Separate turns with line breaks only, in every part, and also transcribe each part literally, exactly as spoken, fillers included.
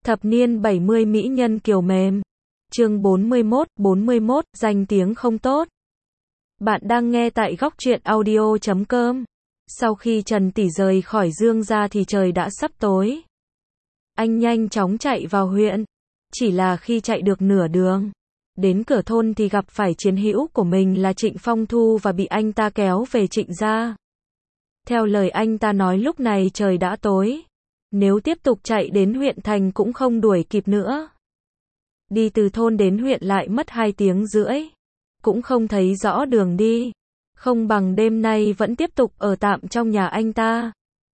Thập niên bảy mươi mỹ nhân kiều mềm. Chương bốn mươi mốt, bốn mươi mốt, danh tiếng không tốt. Bạn đang nghe tại góc truyện audio chấm com. Sau khi Trần Tỷ rời khỏi Dương gia thì trời đã sắp tối. Anh nhanh chóng chạy vào huyện. Chỉ là khi chạy được nửa đường, đến cửa thôn thì gặp phải chiến hữu của mình là Trịnh Phong Thu và bị anh ta kéo về Trịnh gia. Theo lời anh ta nói lúc này trời đã tối. Nếu tiếp tục chạy đến huyện thành cũng không đuổi kịp nữa. Đi từ thôn đến huyện lại mất hai tiếng rưỡi. Cũng không thấy rõ đường đi. Không bằng đêm nay vẫn tiếp tục ở tạm trong nhà anh ta.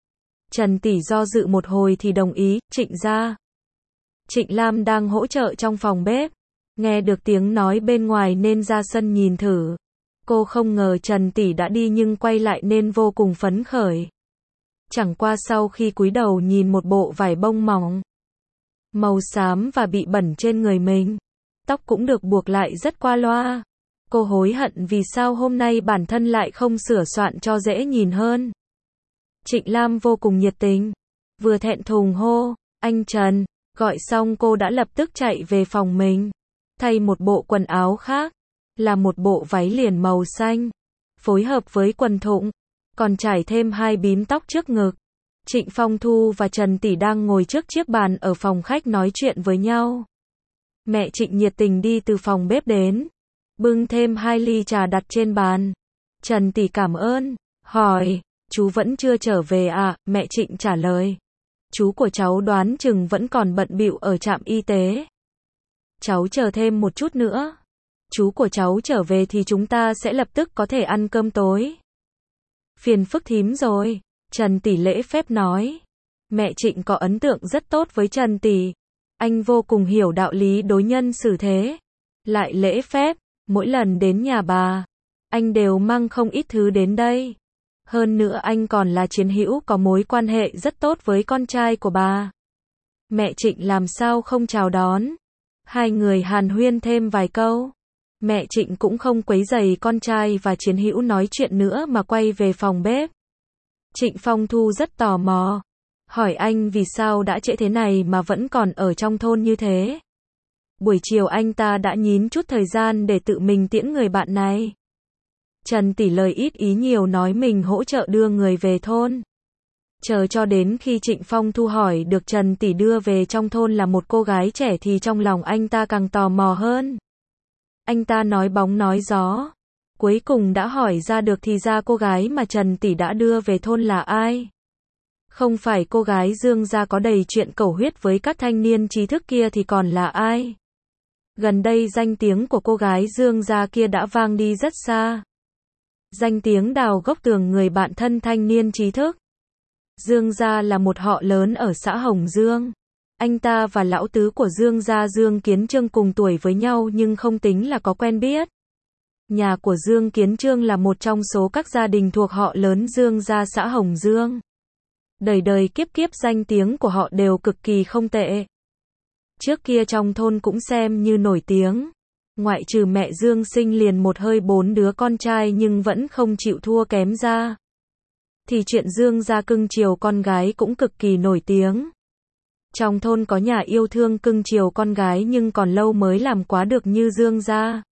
Trần Tỷ do dự một hồi thì đồng ý, Trịnh gia. Trịnh Lam đang hỗ trợ trong phòng bếp. Nghe được tiếng nói bên ngoài nên ra sân nhìn thử. Cô không ngờ Trần Tỷ đã đi nhưng quay lại nên vô cùng phấn khởi. Chẳng qua sau khi cúi đầu nhìn một bộ vải bông mỏng, màu xám và bị bẩn trên người mình. Tóc cũng được buộc lại rất qua loa. Cô hối hận vì sao hôm nay bản thân lại không sửa soạn cho dễ nhìn hơn. Trịnh Lam vô cùng nhiệt tình. Vừa thẹn thùng hô, anh Trần. Gọi xong cô đã lập tức chạy về phòng mình. Thay một bộ quần áo khác. Là một bộ váy liền màu xanh. Phối hợp với quần thụng. Còn trải thêm hai bím tóc trước ngực. Trịnh Phong Thu và Trần Tỷ đang ngồi trước chiếc bàn ở phòng khách nói chuyện với nhau. Mẹ Trịnh nhiệt tình đi từ phòng bếp đến. Bưng thêm hai ly trà đặt trên bàn. Trần Tỷ cảm ơn. Hỏi, chú vẫn chưa trở về à? Mẹ Trịnh trả lời. Chú của cháu đoán chừng vẫn còn bận bịu ở trạm y tế. Cháu chờ thêm một chút nữa. Chú của cháu trở về thì chúng ta sẽ lập tức có thể ăn cơm tối. Phiền phức thím rồi. Trần Tỷ lễ phép nói. Mẹ Trịnh có ấn tượng rất tốt với Trần Tỷ. Anh vô cùng hiểu đạo lý đối nhân xử thế. Lại lễ phép. Mỗi lần đến nhà bà, anh đều mang không ít thứ đến đây. Hơn nữa anh còn là chiến hữu có mối quan hệ rất tốt với con trai của bà. Mẹ Trịnh làm sao không chào đón. Hai người hàn huyên thêm vài câu. Mẹ Trịnh cũng không quấy rầy con trai và chiến hữu nói chuyện nữa mà quay về phòng bếp. Trịnh Phong Thu rất tò mò. Hỏi anh vì sao đã trễ thế này mà vẫn còn ở trong thôn như thế. Buổi chiều anh ta đã nhín chút thời gian để tự mình tiễn người bạn này. Trần Tỷ lời ít ý nhiều nói mình hỗ trợ đưa người về thôn. Chờ cho đến khi Trịnh Phong Thu hỏi được Trần Tỷ đưa về trong thôn là một cô gái trẻ thì trong lòng anh ta càng tò mò hơn. Anh ta nói bóng nói gió. Cuối cùng đã hỏi ra được thì ra cô gái mà Trần Tỷ đã đưa về thôn là ai. Không phải cô gái Dương gia có đầy chuyện cầu huyết với các thanh niên trí thức kia thì còn là ai. Gần đây danh tiếng của cô gái Dương gia kia đã vang đi rất xa. Danh tiếng đào gốc tường người bạn thân thanh niên trí thức. Dương gia là một họ lớn ở xã Hồng Dương. Anh ta và lão tứ của Dương gia Dương Kiến Trương cùng tuổi với nhau nhưng không tính là có quen biết. Nhà của Dương Kiến Trương là một trong số các gia đình thuộc họ lớn Dương gia xã Hồng Dương. Đời đời kiếp kiếp danh tiếng của họ đều cực kỳ không tệ. Trước kia trong thôn cũng xem như nổi tiếng. Ngoại trừ mẹ Dương sinh liền một hơi bốn đứa con trai nhưng vẫn không chịu thua kém ra. Thì chuyện Dương gia cưng chiều con gái cũng cực kỳ nổi tiếng. Trong thôn có nhà yêu thương cưng chiều con gái nhưng còn lâu mới làm quá được như Dương gia.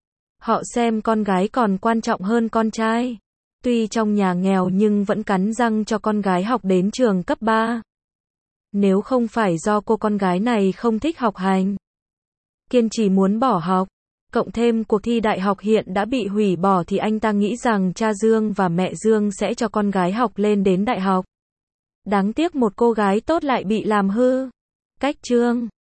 Họ xem con gái còn quan trọng hơn con trai. Tuy trong nhà nghèo nhưng vẫn cắn răng cho con gái học đến trường cấp ba. Nếu không phải do cô con gái này không thích học hành, kiên trì muốn bỏ học, cộng thêm cuộc thi đại học hiện đã bị hủy bỏ thì anh ta nghĩ rằng cha Dương và mẹ Dương sẽ cho con gái học lên đến đại học. Đáng tiếc một cô gái tốt lại bị làm hư. Cách chương